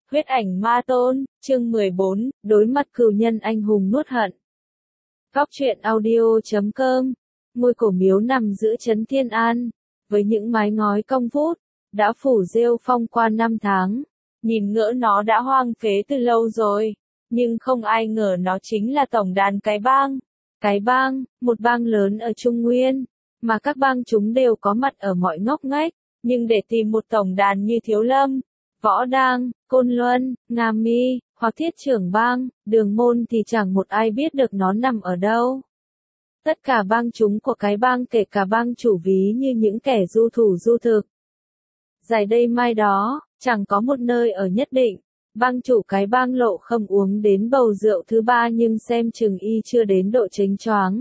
Huyết ảnh ma tôn, chương 14, đối mặt cừu nhân anh hùng nuốt hận. Góc truyện audio.com, ngôi cổ miếu nằm giữa trấn Thiên An, với những mái ngói cong vút, đã phủ rêu phong qua 5 tháng. Nhìn ngỡ nó đã hoang phế từ lâu rồi, nhưng không ai ngờ nó chính là tổng đàn cái bang. Cái bang, một bang lớn ở Trung Nguyên, mà các bang chúng đều có mặt ở mọi ngóc ngách, nhưng để tìm một tổng đàn như Thiếu Lâm, Võ Đang, Côn Luân, Nga Mi, hoặc Thiết Trưởng Bang, Đường Môn thì chẳng một ai biết được nó nằm ở đâu. Tất cả bang chúng của cái bang kể cả bang chủ ví như những kẻ du thủ du thực. Dài đây mai đó, chẳng có một nơi ở nhất định. Bang chủ cái bang Lộ Khâm uống đến bầu rượu thứ 3 nhưng xem chừng y chưa đến độ chênh choáng.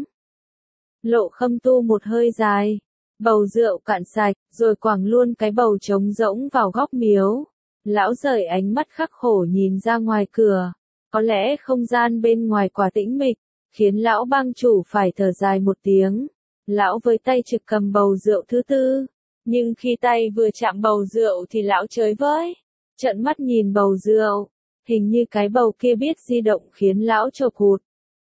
Lộ Khâm tu một hơi dài, bầu rượu cạn sạch, rồi quẳng luôn cái bầu trống rỗng vào góc miếu. Lão rời ánh mắt khắc khổ nhìn ra ngoài cửa. Có lẽ không gian bên ngoài quá tĩnh mịch, khiến lão bang chủ phải thở dài một tiếng. Lão với tay trực cầm bầu rượu thứ 4, nhưng khi tay vừa chạm bầu rượu thì lão chới với. Trợn mắt nhìn bầu rượu, hình như cái bầu kia biết di động khiến lão chộp hụt.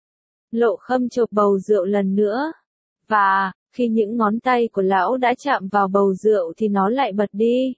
Lộ Khâm chộp bầu rượu lần nữa, và, khi những ngón tay của lão đã chạm vào bầu rượu thì nó lại bật đi.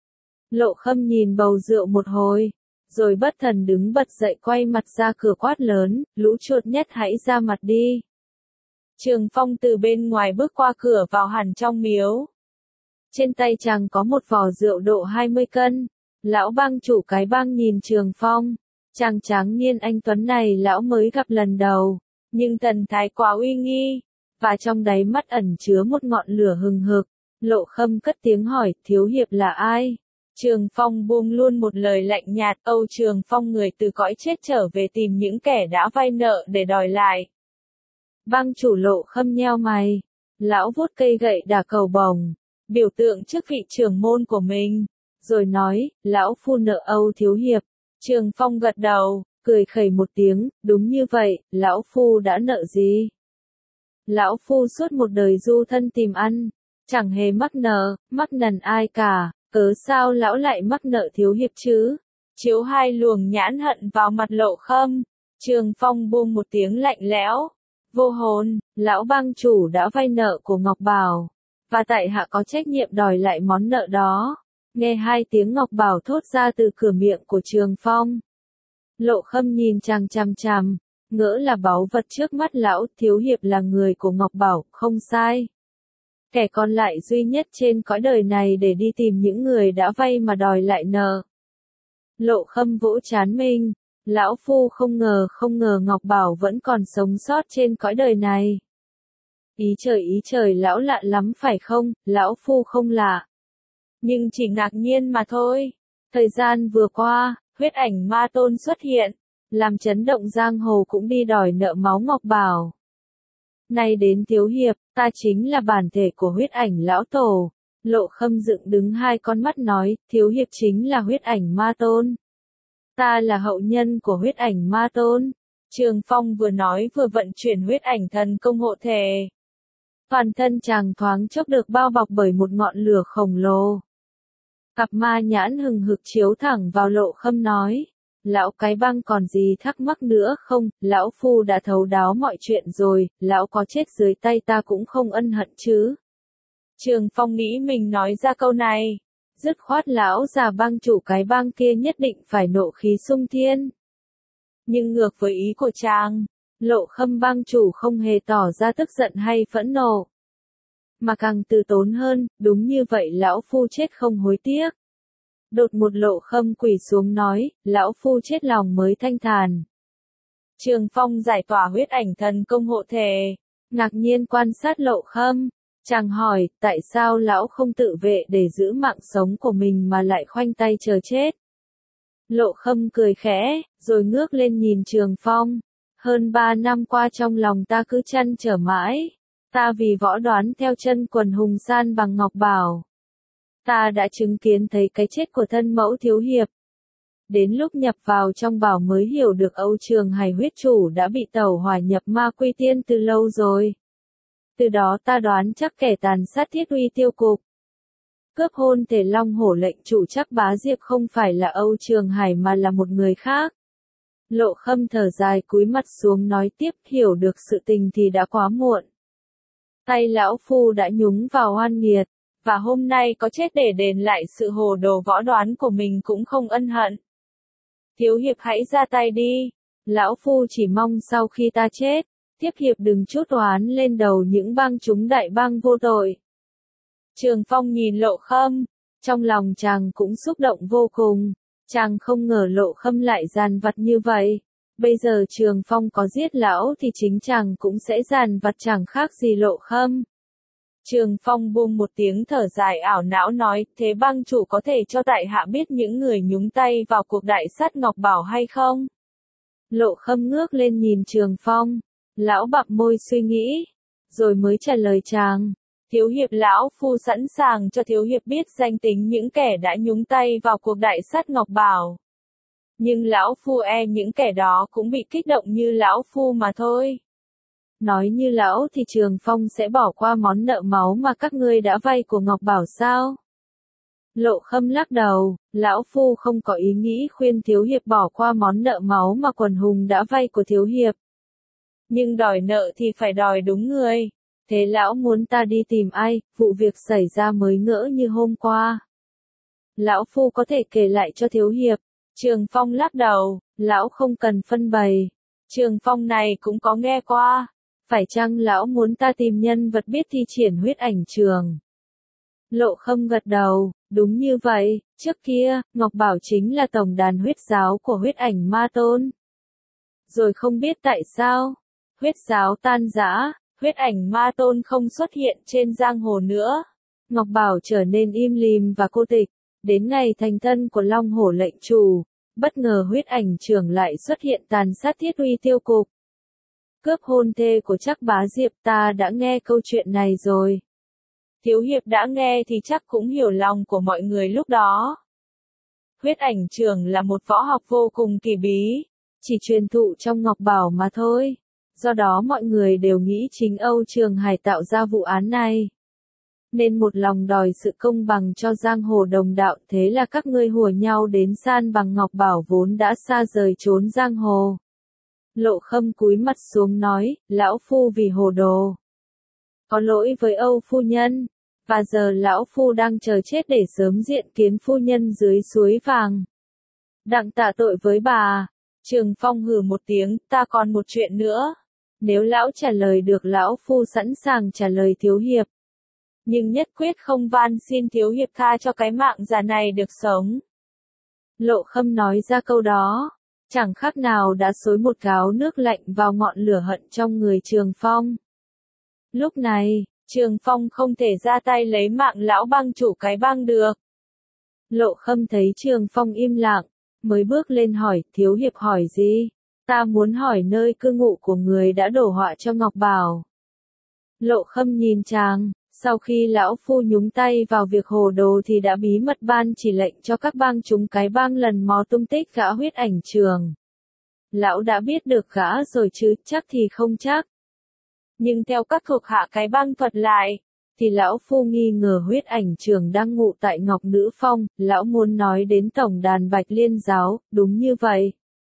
Lộ Khâm nhìn bầu rượu một hồi, rồi bất thần đứng bật dậy quay mặt ra cửa quát lớn, lũ chuột nhất hãy ra mặt đi. Trường Phong từ bên ngoài bước qua cửa vào hẳn trong miếu. Trên tay chàng có một vò rượu độ 20 cân. Lão bang chủ cái bang nhìn Trường Phong. Chàng tráng niên anh tuấn này lão mới gặp lần đầu, nhưng thần thái quá uy nghi, và trong đáy mắt ẩn chứa một ngọn lửa hừng hực. Lộ Khâm cất tiếng hỏi, thiếu hiệp là ai? Trường Phong buông luôn một lời lạnh nhạt, Âu Trường Phong người từ cõi chết trở về tìm những kẻ đã vay nợ để đòi lại. Bang chủ Lộ Khâm nheo mày, lão vuốt cây gậy đả cầu bồng, biểu tượng trước vị trưởng môn của mình, rồi nói, lão phu nợ Âu thiếu hiệp. Trường Phong gật đầu, cười khẩy một tiếng, đúng như vậy, lão phu đã nợ gì? Lão phu suốt một đời du thân tìm ăn, chẳng hề mắc nần ai cả, cớ sao lão lại mắc nợ thiếu hiệp chứ? Chiếu hai luồng nhãn hận vào mặt Lộ Khâm, Trường Phong buông một tiếng lạnh lẽo. Vô hồn, lão bang chủ đã vay nợ của Ngọc Bảo, và tại hạ có trách nhiệm đòi lại món nợ đó. Nghe hai tiếng Ngọc Bảo thốt ra từ cửa miệng của Trường Phong. Lộ Khâm nhìn chàng chằm chằm, ngỡ là báu vật trước mắt lão, thiếu hiệp là người của Ngọc Bảo, không sai. Kẻ còn lại duy nhất trên cõi đời này để đi tìm những người đã vay mà đòi lại nợ. Lộ Khâm vỗ trán mình, lão phu không ngờ Ngọc Bảo vẫn còn sống sót trên cõi đời này. Ý trời lão lạ lắm phải không? Lão phu không lạ, nhưng chỉ ngạc nhiên mà thôi. Thời gian vừa qua, huyết ảnh ma tôn xuất hiện, làm chấn động giang hồ cũng đi đòi nợ máu Ngọc Bảo. Nay đến thiếu hiệp, ta chính là bản thể của huyết ảnh lão tổ. Lộ Khâm dựng đứng hai con mắt nói, thiếu hiệp chính là huyết ảnh ma tôn. Ta là hậu nhân của huyết ảnh ma tôn. Trường Phong vừa nói vừa vận chuyển huyết ảnh thần công hộ thể. Toàn thân chàng thoáng chốc được bao bọc bởi một ngọn lửa khổng lồ. Cặp ma nhãn hừng hực chiếu thẳng vào Lộ Khâm nói, lão cái bang còn gì thắc mắc nữa không? Lão phu đã thấu đáo mọi chuyện rồi, lão có chết dưới tay ta cũng không ân hận chứ. Trường Phong nghĩ mình nói ra câu này, dứt khoát lão già bang chủ cái bang kia nhất định phải nộ khí xung thiên. Nhưng ngược với ý của chàng, Lộ Khâm bang chủ không hề tỏ ra tức giận hay phẫn nộ, mà càng từ tốn hơn, đúng như vậy lão phu chết không hối tiếc. Đột một Lộ Khâm quỳ xuống nói, lão phu chết lòng mới thanh thản. Trường Phong giải tỏa huyết ảnh thần công hộ thể, ngạc nhiên quan sát Lộ Khâm, chàng hỏi, tại sao lão không tự vệ để giữ mạng sống của mình mà lại khoanh tay chờ chết? Lộ Khâm cười khẽ, rồi ngước lên nhìn Trường Phong, hơn 3 năm qua trong lòng ta cứ trăn trở mãi. Ta vì võ đoán theo chân quần hùng san bằng Ngọc Bảo. Ta đã chứng kiến thấy cái chết của thân mẫu thiếu hiệp. Đến lúc nhập vào trong bảo mới hiểu được Âu Trường Hải huyết chủ đã bị tẩu hỏa nhập ma quy tiên từ lâu rồi. Từ đó ta đoán chắc kẻ tàn sát Thiết Uy tiêu cục Cướp hôn Thể Long Hổ lệnh chủ Trác Bá Diệp không phải là Âu Trường Hải mà là một người khác. Lộ Khâm thở dài cúi mặt xuống nói tiếp, hiểu được sự tình thì đã quá muộn. Tay lão phu đã nhúng vào oan nghiệt, và hôm nay có chết để đền lại sự hồ đồ võ đoán của mình cũng không ân hận. Thiếu hiệp hãy ra tay đi, lão phu chỉ mong sau khi ta chết, tiếp hiệp đừng trút oán lên đầu những bang chúng đại bang vô tội. Trường Phong nhìn Lộ Khâm, trong lòng chàng cũng xúc động vô cùng, chàng không ngờ Lộ Khâm lại giàn vặt như vậy. Bây giờ Trường Phong có giết lão thì chính chàng cũng sẽ giàn vặt chẳng khác gì Lộ Khâm. Trường Phong buông một tiếng thở dài ảo não nói, thế bang chủ có thể cho tại hạ biết những người nhúng tay vào cuộc đại sát Ngọc Bảo hay không? Lộ Khâm ngước lên nhìn Trường Phong, lão bặm môi suy nghĩ, rồi mới trả lời chàng. Thiếu hiệp lão phu sẵn sàng cho thiếu hiệp biết danh tính những kẻ đã nhúng tay vào cuộc đại sát Ngọc Bảo. Nhưng lão phu những kẻ đó cũng bị kích động như lão phu mà thôi. Nói như lão thì Trường Phong sẽ bỏ qua món nợ máu mà các ngươi đã vay của Ngọc Bảo sao? Lộ Khâm lắc đầu, lão phu không có ý nghĩ khuyên thiếu hiệp bỏ qua món nợ máu mà quần hùng đã vay của thiếu hiệp. Nhưng đòi nợ thì phải đòi đúng người. Thế lão muốn ta đi tìm ai, vụ việc xảy ra mới ngỡ như hôm qua. Lão phu có thể kể lại cho thiếu hiệp. Trường Phong lắc đầu, lão không cần phân bày. Trường Phong này cũng có nghe qua. Phải chăng lão muốn ta tìm nhân vật biết thi triển huyết ảnh trường? Lộ Khâm gật đầu, đúng như vậy, trước kia, Ngọc Bảo chính là tổng đàn huyết giáo của huyết ảnh ma tôn. Rồi không biết tại sao, huyết giáo tan rã, huyết ảnh ma tôn không xuất hiện trên giang hồ nữa. Ngọc Bảo trở nên im lìm và cô tịch, đến ngày thành thân của Long Hổ lệnh chủ, bất ngờ huyết ảnh trường lại xuất hiện tàn sát Thiết Uy tiêu cục. Cướp hôn thê của Trác Bá Diệp, ta đã nghe câu chuyện này rồi. Thiếu hiệp đã nghe thì chắc cũng hiểu lòng của mọi người lúc đó. Huyết ảnh trường là một võ học vô cùng kỳ bí, chỉ truyền thụ trong Ngọc Bảo mà thôi. Do đó mọi người đều nghĩ chính Âu Trường Hải tạo ra vụ án này. Nên một lòng đòi sự công bằng cho giang hồ đồng đạo, thế là các ngươi hùa nhau đến san bằng Ngọc Bảo vốn đã xa rời trốn giang hồ. Lộ Khâm cúi mặt xuống nói, lão phu vì hồ đồ. Có lỗi với Âu phu nhân, và giờ lão phu đang chờ chết để sớm diện kiến phu nhân dưới suối vàng. Đặng tạ tội với bà. Trường Phong hừ một tiếng, ta còn một chuyện nữa. Nếu lão trả lời được lão phu sẵn sàng trả lời thiếu hiệp. Nhưng nhất quyết không van xin thiếu hiệp tha cho cái mạng già này được sống. Lộ Khâm nói ra câu đó, chẳng khác nào đã xối một gáo nước lạnh vào ngọn lửa hận trong người Trường Phong. Lúc này, Trường Phong không thể ra tay lấy mạng lão bang chủ cái bang được. Lộ Khâm thấy Trường Phong im lặng, mới bước lên hỏi, thiếu hiệp hỏi gì? Ta muốn hỏi nơi cư ngụ của người đã đổ họa cho Ngọc Bảo. Lộ Khâm nhìn chàng, sau khi lão phu nhúng tay vào việc hồ đồ thì đã bí mật ban chỉ lệnh cho các bang chúng cái bang lần mò tung tích gã huyết ảnh trường. Lão đã biết được gã rồi chứ, chắc thì không chắc. Nhưng theo các thuộc hạ cái bang thuật lại, thì lão phu nghi ngờ huyết ảnh trường đang ngụ tại Ngọc Nữ Phong, lão muốn nói đến tổng đàn Bạch Liên giáo, đúng như vậy.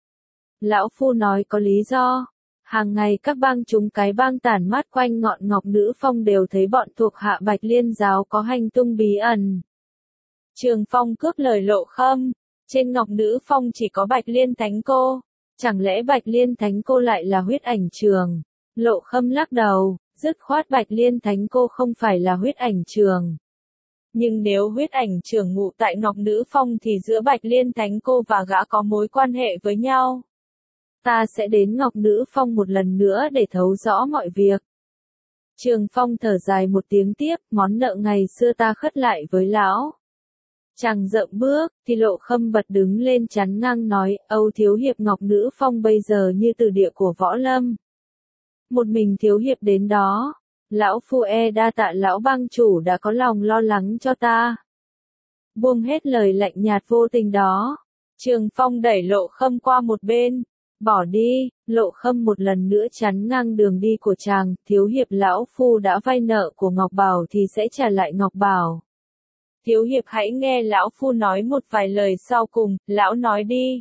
Lão phu nói có lý do. Hàng ngày các bang chúng cái bang tản mát quanh ngọn Ngọc Nữ Phong đều thấy bọn thuộc hạ Bạch Liên giáo có hành tung bí ẩn. Trường Phong cướp lời Lộ Khâm, trên Ngọc Nữ Phong chỉ có Bạch Liên Thánh Cô, chẳng lẽ Bạch Liên Thánh Cô lại là huyết ảnh trường? Lộ Khâm lắc đầu, dứt khoát Bạch Liên Thánh Cô không phải là huyết ảnh trường. Nhưng nếu huyết ảnh trường ngụ tại Ngọc Nữ Phong thì giữa Bạch Liên Thánh Cô và gã có mối quan hệ với nhau. Ta sẽ đến Ngọc Nữ Phong một lần nữa để thấu rõ mọi việc. Trường Phong thở dài một tiếng tiếp, món nợ ngày xưa ta khất lại với lão. Chàng dậm bước, thì Lộ Khâm bật đứng lên chắn ngang nói, Âu thiếu hiệp Ngọc Nữ Phong bây giờ như từ địa của võ lâm. Một mình thiếu hiệp đến đó, lão phu đa tạ lão bang chủ đã có lòng lo lắng cho ta. Buông hết lời lạnh nhạt vô tình đó, Trường Phong đẩy Lộ Khâm qua một bên. Bỏ đi, Lộ Khâm một lần nữa chắn ngang đường đi của chàng, thiếu hiệp lão phu đã vay nợ của Ngọc Bảo thì sẽ trả lại Ngọc Bảo. Thiếu hiệp hãy nghe lão phu nói một vài lời sau cùng, lão nói đi.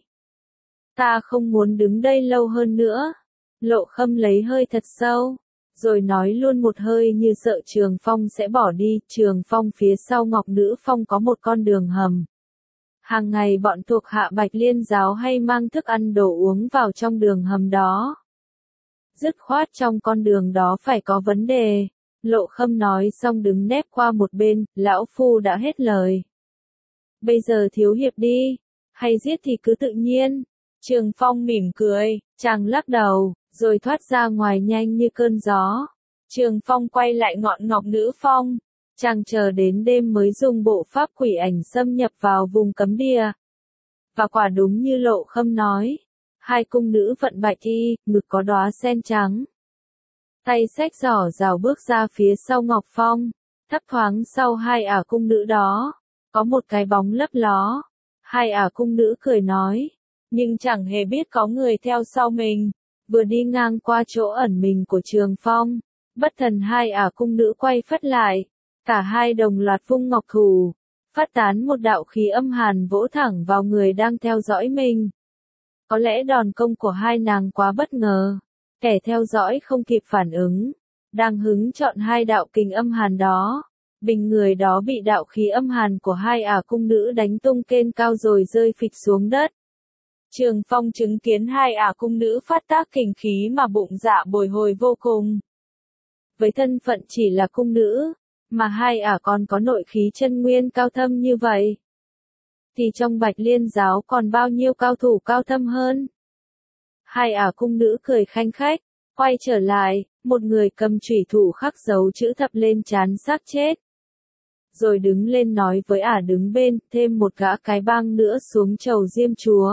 Ta không muốn đứng đây lâu hơn nữa. Lộ Khâm lấy hơi thật sâu, rồi nói luôn một hơi như sợ Trường Phong sẽ bỏ đi. Trường Phong phía sau Ngọc Nữ Phong có một con đường hầm. Hàng ngày bọn thuộc hạ Bạch Liên giáo hay mang thức ăn đồ uống vào trong đường hầm đó. Dứt khoát trong con đường đó phải có vấn đề. Lộ Khâm nói xong đứng nép qua một bên, lão phu đã hết lời. Bây giờ thiếu hiệp đi, hay giết thì cứ tự nhiên. Trường Phong mỉm cười, chàng lắc đầu, rồi thoát ra ngoài nhanh như cơn gió. Trường Phong quay lại ngọn Ngọc Nữ Phong. Chàng chờ đến đêm mới dùng bộ pháp quỷ ảnh xâm nhập vào vùng cấm địa. Và quả đúng như Lộ Khâm nói. Hai cung nữ vận bạch y, ngực có đóa sen trắng. Tay xách giỏ rào bước ra phía sau Ngọc Phong. Thấp thoáng sau hai ả cung nữ đó, có một cái bóng lấp ló. Hai ả cung nữ cười nói, nhưng chẳng hề biết có người theo sau mình. Vừa đi ngang qua chỗ ẩn mình của Trường Phong, bất thần hai ả cung nữ quay phất lại. Cả hai đồng loạt vung ngọc thủ, phát tán một đạo khí âm hàn vỗ thẳng vào người đang theo dõi mình. Có lẽ đòn công của hai nàng quá bất ngờ, kẻ theo dõi không kịp phản ứng, đang hứng chọn hai đạo kình âm hàn đó. Bình người đó bị đạo khí âm hàn của hai ả cung nữ đánh tung kên cao rồi rơi phịch xuống đất. Trường Phong chứng kiến hai ả cung nữ phát tác kình khí mà bụng dạ bồi hồi vô cùng. Với thân phận chỉ là cung nữ, mà hai ả còn có nội khí chân nguyên cao thâm như vậy, thì trong Bạch Liên giáo còn bao nhiêu cao thủ cao thâm hơn. Hai ả cung nữ cười khanh khách, quay trở lại, một người cầm chủy thủ khắc dấu chữ thập lên trán xác chết. Rồi đứng lên nói với ả đứng bên, thêm một gã cái bang nữa xuống chầu Diêm Chúa.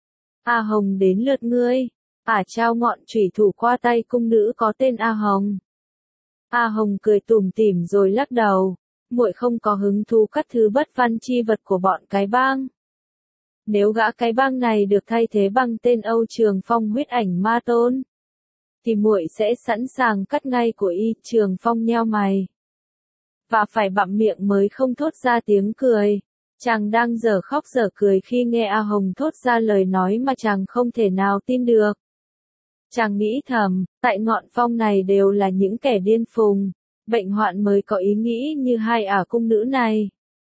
A Hồng đến lượt ngươi. Ả trao ngọn chủy thủ qua tay cung nữ có tên A Hồng. A Hồng cười tủm tỉm rồi lắc đầu, muội không có hứng thú các thứ bất văn chi vật của bọn cái bang. Nếu gã cái bang này được thay thế bằng tên Âu Trường Phong huyết ảnh ma tôn, thì muội sẽ sẵn sàng cắt ngay của y. Trường Phong nheo mày, và phải bặm miệng mới không thốt ra tiếng cười. Chàng đang dở khóc dở cười khi nghe A Hồng thốt ra lời nói mà chàng không thể nào tin được. Chàng nghĩ thầm, tại ngọn phong này đều là những kẻ điên phùng, bệnh hoạn mới có ý nghĩ như hai ả cung nữ này.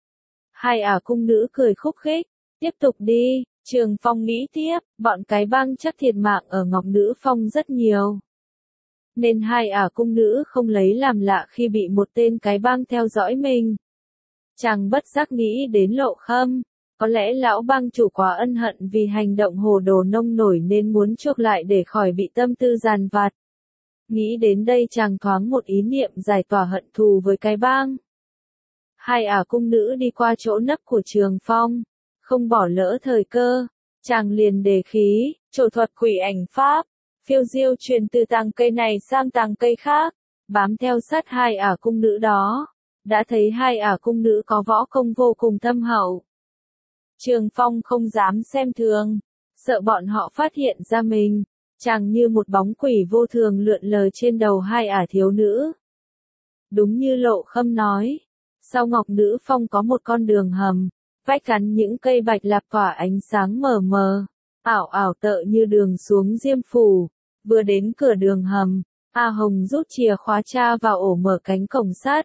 Hai ả cung nữ cười khúc khích, tiếp tục đi. Trường Phong nghĩ tiếp, bọn cái bang chắc thiệt mạng ở Ngọc Nữ Phong rất nhiều. Nên hai ả cung nữ không lấy làm lạ khi bị một tên cái bang theo dõi mình. Chàng bất giác nghĩ đến Lộ Khâm, có lẽ lão bang chủ quá ân hận vì hành động hồ đồ nông nổi nên muốn chuộc lại để khỏi bị tâm tư giàn vặt. Nghĩ đến đây chàng thoáng một ý niệm giải tỏa hận thù với cái bang. Hai ả cung nữ đi qua chỗ nấp của Trường Phong, không bỏ lỡ thời cơ, chàng liền đề khí, trổ thuật quỷ ảnh pháp, phiêu diêu truyền từ tàng cây này sang tàng cây khác, bám theo sát hai ả cung nữ đó. Đã thấy hai ả cung nữ có võ công vô cùng thâm hậu. Trường Phong không dám xem thường, sợ bọn họ phát hiện ra mình, chàng như một bóng quỷ vô thường lượn lờ trên đầu hai ả thiếu nữ. Đúng như Lộ Khâm nói, sau Ngọc Nữ Phong có một con đường hầm, vách gắn những cây bạch lạp tỏa ánh sáng mờ mờ, ảo ảo tợ như đường xuống Diêm Phủ. Vừa đến cửa đường hầm, A Hồng rút chìa khóa tra vào ổ mở cánh cổng sắt.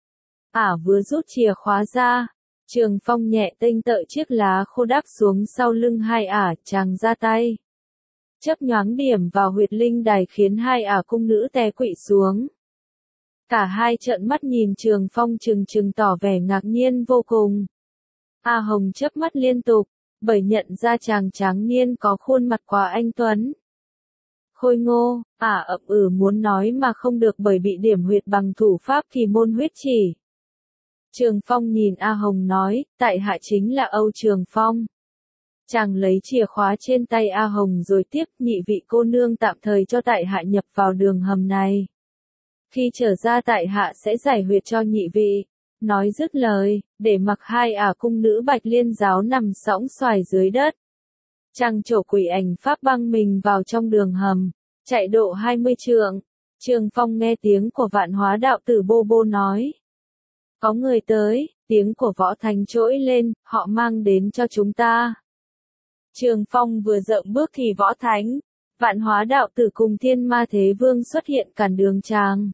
Ả vừa rút chìa khóa ra, Trường Phong nhẹ tênh tợ chiếc lá khô đắp xuống sau lưng hai ả, chàng ra tay. Chớp nhoáng điểm vào huyệt linh đài khiến hai ả cung nữ té quỵ xuống. Cả hai trợn mắt nhìn Trường Phong trừng trừng tỏ vẻ ngạc nhiên vô cùng. A Hồng chớp mắt liên tục, bởi nhận ra chàng tráng niên có khuôn mặt quá anh tuấn. Khôi ngô, ả ậm muốn nói mà không được bởi bị điểm huyệt bằng thủ pháp kỳ môn huyết chỉ. Trường Phong nhìn A Hồng nói, tại hạ chính là Âu Trường Phong. Chàng lấy chìa khóa trên tay A Hồng rồi tiếp, nhị vị cô nương tạm thời cho tại hạ nhập vào đường hầm này. Khi trở ra tại hạ sẽ giải huyệt cho nhị vị. Nói dứt lời, để mặc hai ả cung nữ Bạch Liên giáo nằm sõng xoài dưới đất. Chàng trổ quỷ ảnh pháp băng mình vào trong đường hầm, chạy độ 20 trượng. Trường Phong nghe tiếng của Vạn Hóa đạo tử Bô Bô nói. Có người tới, Tiếng của Võ Thánh trỗi lên, họ mang đến cho chúng ta. Trường Phong vừa dậm bước thì Võ Thánh, Vạn Hóa đạo tử cùng Thiên Ma Thế Vương xuất hiện cản đường chàng.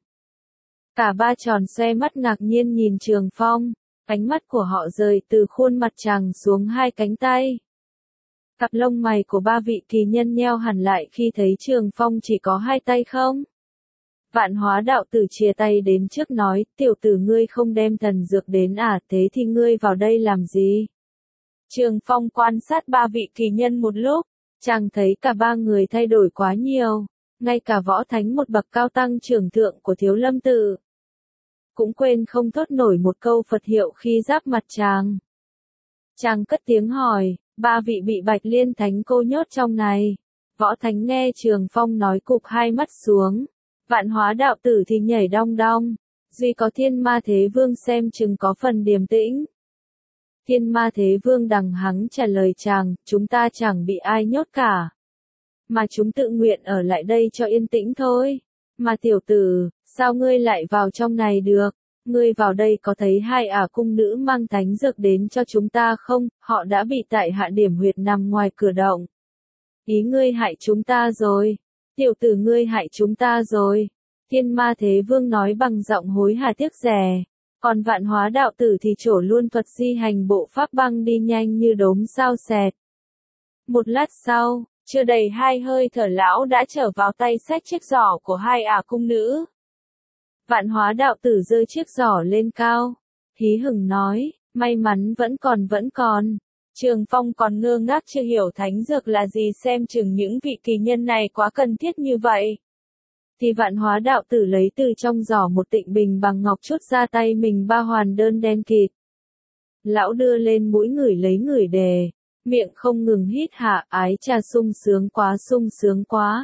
Cả ba tròn xoe mắt ngạc nhiên nhìn Trường Phong, ánh mắt của họ rời từ khuôn mặt chàng xuống hai cánh tay. Cặp lông mày của ba vị kỳ nhân nheo hẳn lại khi thấy Trường Phong chỉ có hai tay không. Vạn Hóa đạo tử chìa tay đến trước nói, tiểu tử ngươi không đem thần dược đến à, thế thì ngươi vào đây làm gì? Trường Phong quan sát ba vị kỳ nhân một lúc, chàng thấy cả ba người thay đổi quá nhiều, ngay cả Võ Thánh một bậc cao tăng trưởng thượng của Thiếu Lâm Tự cũng quên không thốt nổi một câu Phật hiệu khi giáp mặt chàng. Chàng cất tiếng hỏi, ba vị bị Bạch Liên Thánh cô nhốt trong này. Võ Thánh nghe Trường Phong nói cụp hai mắt xuống, Vạn Hóa đạo tử thì nhảy đong đong, duy có Thiên Ma Thế Vương xem chừng có phần điềm tĩnh. Thiên Ma Thế Vương đằng hắng trả lời chàng, chúng ta chẳng bị ai nhốt cả, mà chúng tự nguyện ở lại đây cho yên tĩnh thôi. Mà tiểu tử, sao ngươi lại vào trong này được? Ngươi vào đây có thấy hai ả cung nữ mang thánh dược đến cho chúng ta không? Họ đã bị tại hạ điểm huyệt nằm ngoài cửa động. Ý ngươi hại chúng ta rồi. Tiểu tử ngươi hại chúng ta rồi. Thiên Ma Thế Vương nói bằng giọng hối hả tiếc rẻ. Còn Vạn Hóa đạo tử thì trổ luôn thuật di hành bộ pháp băng đi nhanh như đốm sao xẹt. Một lát sau, chưa đầy hai hơi thở lão đã trở vào tay xách chiếc giỏ của hai ả cung nữ. Vạn Hóa đạo tử giơ chiếc giỏ lên cao, hí hửng nói, may mắn vẫn còn. Trường Phong còn ngơ ngác chưa hiểu thánh dược là gì, xem chừng những vị kỳ nhân này quá cần thiết như vậy. Thì Vạn Hóa đạo tử lấy từ trong giỏ một tịnh bình bằng ngọc chút ra tay mình ba hoàn đơn đen kịt. Lão đưa lên mũi ngửi lấy ngửi đề, miệng không ngừng hít hà, ái trà sung sướng quá.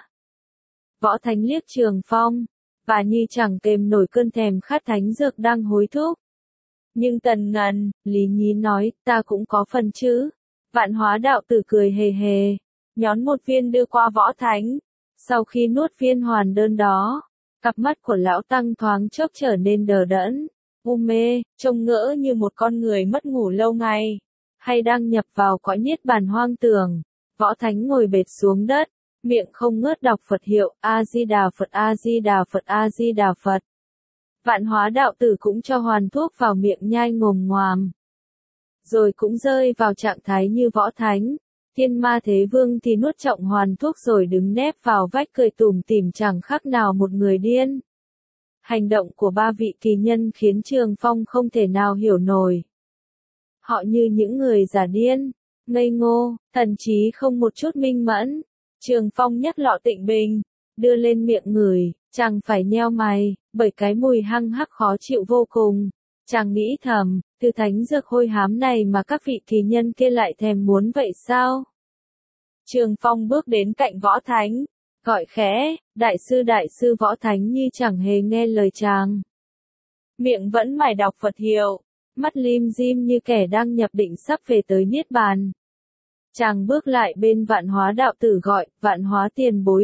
Võ Thánh liếc Trường Phong, và như chẳng kềm nổi cơn thèm khát thánh dược đang hối thúc. Nhưng Tần Ngần, Lý Nhí nói, ta cũng có phần chứ. Vạn Hóa đạo tử cười hề hề, nhón một viên đưa qua Võ Thánh. Sau khi nuốt viên hoàn đơn đó, cặp mắt của lão tăng thoáng chốc trở nên đờ đẫn, mê, trông ngỡ như một con người mất ngủ lâu ngày, hay đang nhập vào cõi niết bàn hoang tưởng. Võ Thánh ngồi bệt xuống đất, miệng không ngớt đọc Phật hiệu, A-di-đà Phật, A-di-đà Phật, A-di-đà Phật. Vạn Hóa đạo tử cũng cho hoàn thuốc vào miệng nhai ngồm ngoàm. Rồi cũng rơi vào trạng thái như Võ Thánh. Thiên Ma Thế Vương thì nuốt trọng hoàn thuốc rồi đứng nép vào vách cười tủm tỉm chẳng khác nào một người điên. Hành động của ba vị kỳ nhân khiến Trường Phong không thể nào hiểu nổi. Họ như những người giả điên, ngây ngô, thần trí không một chút minh mẫn. Trường Phong nhấc lọ tịnh bình, đưa lên miệng ngửi, chàng phải nheo mày, bởi cái mùi hăng hắc khó chịu vô cùng. Chàng nghĩ thầm, từ thánh dược hôi hám này mà các vị kỳ nhân kia lại thèm muốn vậy sao? Trường Phong bước đến cạnh Võ Thánh, gọi khẽ, đại sư Võ Thánh như chẳng hề nghe lời chàng. Miệng vẫn mải đọc Phật hiệu, mắt lim dim như kẻ đang nhập định sắp về tới niết bàn. Chàng bước lại bên Vạn Hóa đạo tử gọi, Vạn Hóa tiền bối.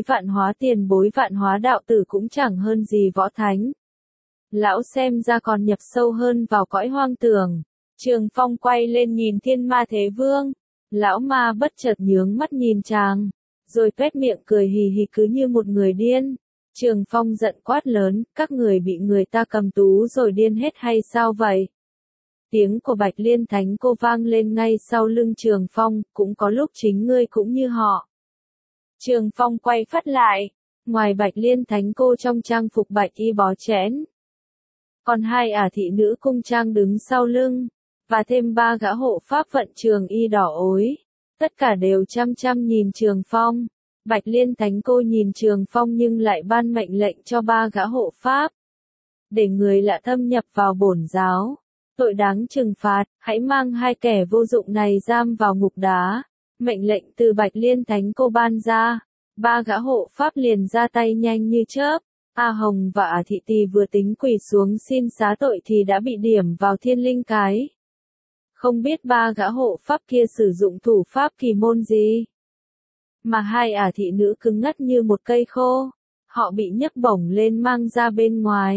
Vạn Hóa đạo tử cũng chẳng hơn gì Võ Thánh. Lão xem ra còn nhập sâu hơn vào cõi hoang tưởng. Trường Phong quay lên nhìn Thiên Ma Thế Vương. Lão ma bất chợt nhướng mắt nhìn chàng, rồi tuét miệng cười hì hì cứ như một người điên. Trường Phong giận quát lớn, các người bị người ta cầm tú rồi điên hết hay sao vậy? Tiếng của Bạch Liên Thánh cô vang lên ngay sau lưng Trường Phong, cũng có lúc chính ngươi cũng như họ. Trường Phong quay phát lại, ngoài Bạch Liên Thánh cô trong trang phục bạch y bó chẽn, còn hai ả thị nữ cung trang đứng sau lưng, và thêm ba gã hộ pháp vận trường y đỏ ối. Tất cả đều chăm chăm nhìn Trường Phong. Bạch Liên Thánh cô nhìn Trường Phong nhưng lại ban mệnh lệnh cho ba gã hộ pháp. Để người lạ thâm nhập vào bổn giáo. Tội đáng trừng phạt, hãy mang hai kẻ vô dụng này giam vào ngục đá. Mệnh lệnh từ Bạch Liên Thánh cô ban ra. Ba gã hộ pháp liền ra tay nhanh như chớp. A Hồng và Ả Thị Tỳ vừa tính quỳ xuống xin xá tội thì đã bị điểm vào thiên linh cái. Không biết ba gã hộ pháp kia sử dụng thủ pháp kỳ môn gì, mà hai ả thị nữ cứng ngắc như một cây khô. Họ bị nhấc bổng lên mang ra bên ngoài.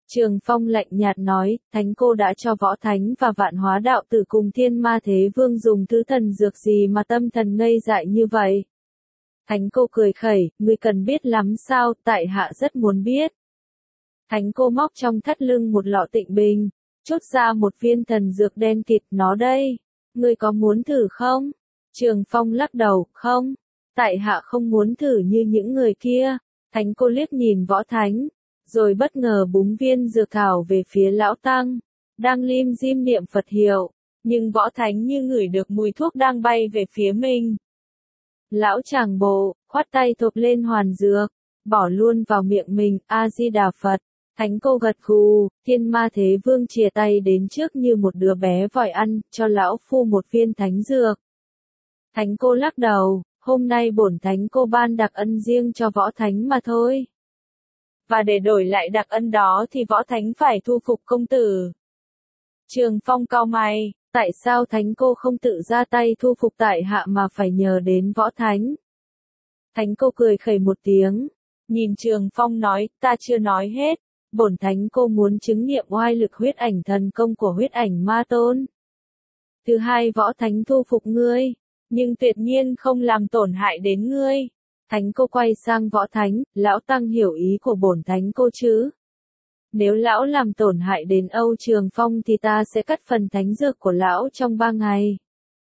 Trường Phong lạnh nhạt nói, Thánh cô đã cho Võ Thánh và Vạn Hóa đạo tử cùng Thiên Ma Thế Vương dùng thứ thần dược gì mà tâm thần ngây dại như vậy? Thánh cô cười khẩy, ngươi cần biết lắm sao, tại hạ rất muốn biết. Thánh cô móc trong thắt lưng một lọ tịnh bình, chốt ra một viên thần dược đen kịt, nó đây. Ngươi có muốn thử không? Trường Phong lắc đầu, không. Tại hạ không muốn thử như những người kia. Thánh cô liếc nhìn Võ Thánh, rồi bất ngờ búng viên dược thảo về phía lão tăng, đang lim dim niệm Phật hiệu, nhưng Võ Thánh như ngửi được mùi thuốc đang bay về phía mình. Lão chàng bộ, khoát tay thộp lên hoàn dược, bỏ luôn vào miệng mình, A-di-đà Phật. Thánh cô gật gù, Thiên Ma Thế Vương chìa tay đến trước như một đứa bé vòi ăn, cho lão phu một viên thánh dược. Thánh cô lắc đầu, hôm nay bổn thánh cô ban đặc ân riêng cho Võ Thánh mà thôi. Và để đổi lại đặc ân đó thì Võ Thánh phải thu phục công tử. Trường Phong cau mày, tại sao thánh cô không tự ra tay thu phục tại hạ mà phải nhờ đến Võ Thánh? Thánh cô cười khẩy một tiếng, nhìn Trường Phong nói, ta chưa nói hết, bổn thánh cô muốn chứng nghiệm oai lực huyết ảnh thần công của huyết ảnh ma tôn. Thứ hai, Võ Thánh thu phục ngươi, nhưng tuyệt nhiên không làm tổn hại đến ngươi. Thánh cô quay sang Võ Thánh, lão tăng hiểu ý của bổn thánh cô chứ? Nếu lão làm tổn hại đến Âu Trường Phong thì ta sẽ cắt phần thánh dược của lão trong 3 ngày.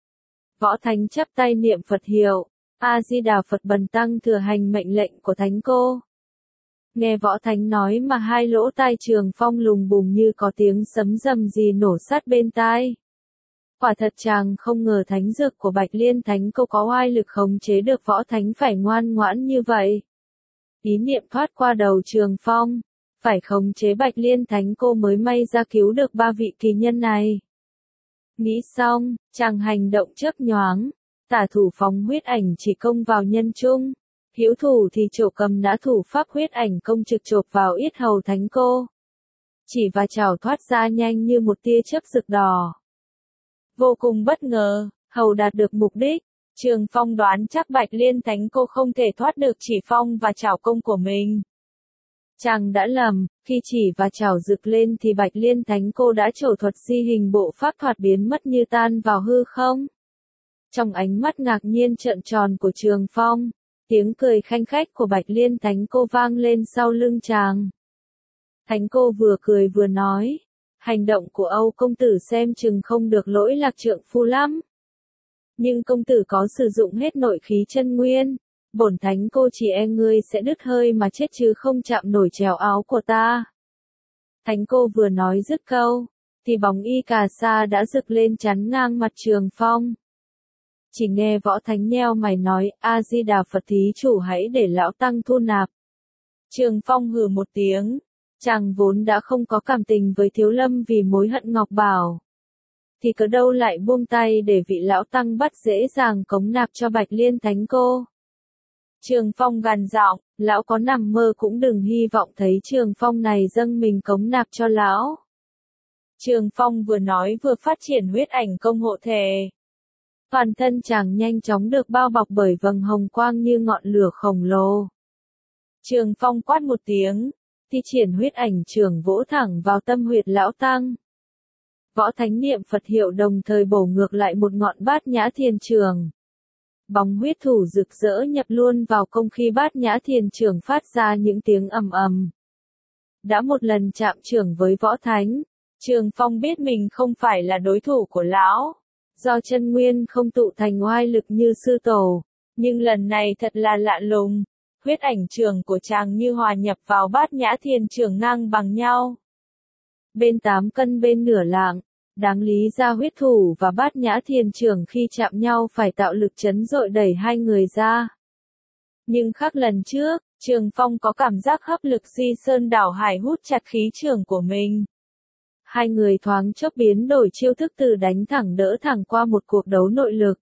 Võ Thánh chắp tay niệm Phật hiệu, A-di-đà Phật, bần tăng thừa hành mệnh lệnh của thánh cô. Nghe Võ Thánh nói mà hai lỗ tai Trường Phong lùng bùng như có tiếng sấm rầm rì nổ sát bên tai. Quả thật chàng không ngờ thánh dược của Bạch Liên Thánh cô có oai lực khống chế được Võ Thánh phải ngoan ngoãn như vậy. Ý niệm thoát qua đầu Trường Phong, phải khống chế Bạch Liên Thánh cô mới may ra cứu được 3 vị kỳ nhân này. Nghĩ xong, chàng hành động chớp nhoáng, tả thủ phóng huyết ảnh chỉ công vào nhân trung, hữu thủ thì trổ cầm nã thủ pháp huyết ảnh công trực chộp vào yết hầu thánh cô. Chỉ và chảo thoát ra nhanh như một tia chớp rực đỏ. Vô cùng bất ngờ, hầu đạt được mục đích, Trường Phong đoán chắc Bạch Liên Thánh cô không thể thoát được chỉ phong và chảo công của mình. Chàng đã lầm, khi chỉ và chảo rực lên thì Bạch Liên Thánh cô đã trổ thuật di hình bộ pháp thoạt biến mất như tan vào hư không. Trong ánh mắt ngạc nhiên trợn tròn của Trường Phong, tiếng cười khanh khách của Bạch Liên Thánh cô vang lên sau lưng chàng. Thánh cô vừa cười vừa nói, hành động của Âu công tử xem chừng không được lỗi lạc trượng phu lắm. Nhưng công tử có sử dụng hết nội khí chân nguyên, bổn thánh cô chỉ e ngươi sẽ đứt hơi mà chết chứ không chạm nổi trèo áo của ta. Thánh cô vừa nói dứt câu, thì bóng y cà sa đã rực lên chắn ngang mặt Trường Phong. Chỉ nghe Võ Thánh nheo mày nói, A-di-đà Phật, thí chủ hãy để lão tăng thu nạp. Trường Phong hừ một tiếng, chàng vốn đã không có cảm tình với Thiếu Lâm vì mối hận Ngọc Bảo. Thì cớ đâu lại buông tay để vị lão tăng bắt dễ dàng cống nạp cho Bạch Liên Thánh cô. Trường Phong gằn giọng, lão có nằm mơ cũng đừng hy vọng thấy Trường Phong này dâng mình cống nạp cho lão. Trường Phong vừa nói vừa phát triển huyết ảnh công hộ thể. Toàn thân chàng nhanh chóng được bao bọc bởi vầng hồng quang như ngọn lửa khổng lồ. Trường Phong quát một tiếng, thi triển huyết ảnh trường vỗ thẳng vào tâm huyệt lão tăng. Võ Thánh niệm Phật hiệu đồng thời bổ ngược lại một ngọn bát nhã thiền trường. Bóng huyết thủ rực rỡ nhập luôn vào công khi bát nhã thiền trường phát ra những tiếng ầm ầm. Đã một lần chạm trường với Võ Thánh, Trường Phong biết mình không phải là đối thủ của lão. Do chân nguyên không tụ thành oai lực như sư tổ, nhưng lần này thật là lạ lùng. Huyết ảnh trường của chàng như hòa nhập vào bát nhã thiền trường ngang bằng nhau. Bên 8 cân bên nửa lạng, đáng lý ra huyết thủ và bát nhã thiền trường khi chạm nhau phải tạo lực chấn dội đẩy hai người ra. Nhưng khác lần trước, Trường Phong có cảm giác hấp lực di sơn đảo hải hút chặt khí trường của mình. Hai người thoáng chốc biến đổi chiêu thức từ đánh thẳng đỡ thẳng qua một cuộc đấu nội lực.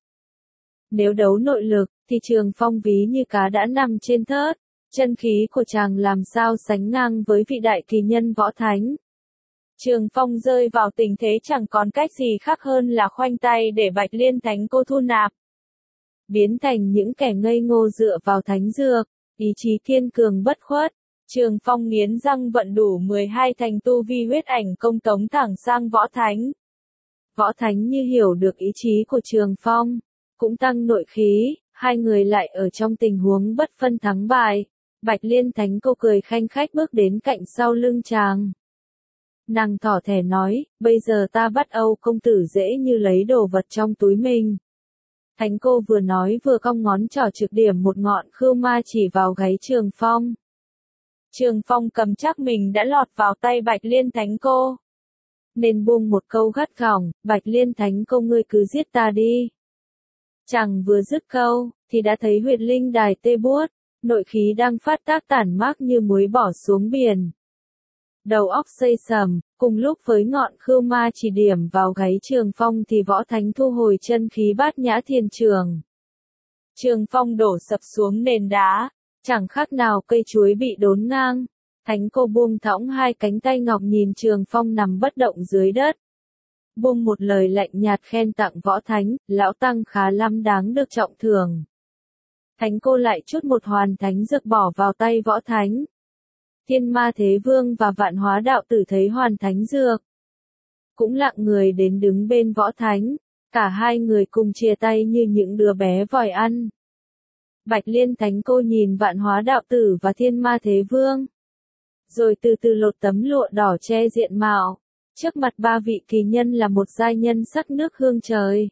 Nếu đấu nội lực, thì Trường Phong ví như cá đã nằm trên thớt, chân khí của chàng làm sao sánh ngang với vị đại kỳ nhân Võ Thánh. Trường Phong rơi vào tình thế chẳng còn cách gì khác hơn là khoanh tay để Bạch Liên Thánh cô thu nạp. Biến thành những kẻ ngây ngô dựa vào thánh dược, ý chí kiên cường bất khuất. Trường Phong nghiến răng vận đủ 12 thành tu vi huyết ảnh công tống thẳng sang Võ Thánh. Võ Thánh như hiểu được ý chí của Trường Phong, cũng tăng nội khí, hai người lại ở trong tình huống bất phân thắng bại. Bạch Liên Thánh cô cười khanh khách bước đến cạnh sau lưng chàng. Nàng thỏ thẻ nói, bây giờ ta bắt Âu công tử dễ như lấy đồ vật trong túi mình. Thánh cô vừa nói vừa cong ngón trỏ trực điểm một ngọn khưu ma chỉ vào gáy Trường Phong. Trường Phong cầm chắc mình đã lọt vào tay Bạch Liên Thánh cô, nên buông một câu gắt gỏng, Bạch Liên Thánh cô ngươi cứ giết ta đi. Chàng vừa dứt câu, thì đã thấy huyệt linh đài tê buốt, nội khí đang phát tác tản mát như muối bỏ xuống biển. Đầu óc xây sầm, cùng lúc với ngọn khưu ma chỉ điểm vào gáy Trường Phong thì Võ Thánh thu hồi chân khí Bát Nhã Thiên Trường. Trường Phong đổ sập xuống nền đá, chẳng khác nào cây chuối bị đốn ngang. Thánh cô buông thõng hai cánh tay ngọc nhìn Trường Phong nằm bất động dưới đất. Buông một lời lạnh nhạt khen tặng Võ Thánh, lão tăng khá lắm đáng được trọng thưởng. Thánh cô lại chút một hoàn thánh dược bỏ vào tay Võ Thánh. Thiên Ma Thế Vương và Vạn Hóa Đạo Tử thấy hoàn thánh dược, cũng lặng người đến đứng bên Võ Thánh, cả hai người cùng chia tay như những đứa bé vòi ăn. Bạch Liên Thánh cô nhìn Vạn Hóa Đạo Tử và Thiên Ma Thế Vương, rồi từ từ lột tấm lụa đỏ che diện mạo. Trước mặt ba vị kỳ nhân là một giai nhân sắc nước hương trời,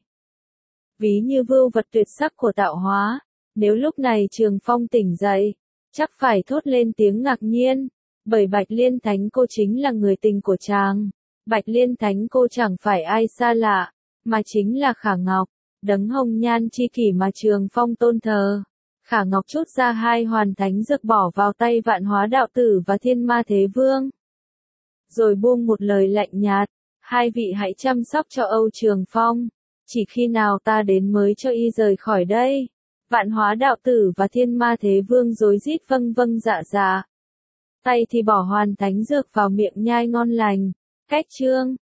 ví như vưu vật tuyệt sắc của tạo hóa. Nếu lúc này Trường Phong tỉnh dậy, chắc phải thốt lên tiếng ngạc nhiên, bởi Bạch Liên Thánh cô chính là người tình của chàng. Bạch Liên Thánh cô chẳng phải ai xa lạ, mà chính là Khả Ngọc, đấng hồng nhan chi kỷ mà Trường Phong tôn thờ. Khả Ngọc trút ra hai hoàn thánh dược bỏ vào tay Vạn Hóa Đạo Tử và Thiên Ma Thế Vương, rồi buông một lời lạnh nhạt, hai vị hãy chăm sóc cho Âu Trường Phong, chỉ khi nào ta đến mới cho y rời khỏi đây. Vạn Hóa Đạo Tử và Thiên Ma Thế Vương rối rít vâng vâng dạ dạ, tay thì bỏ hoàn thánh dược vào miệng nhai ngon lành. Cách chương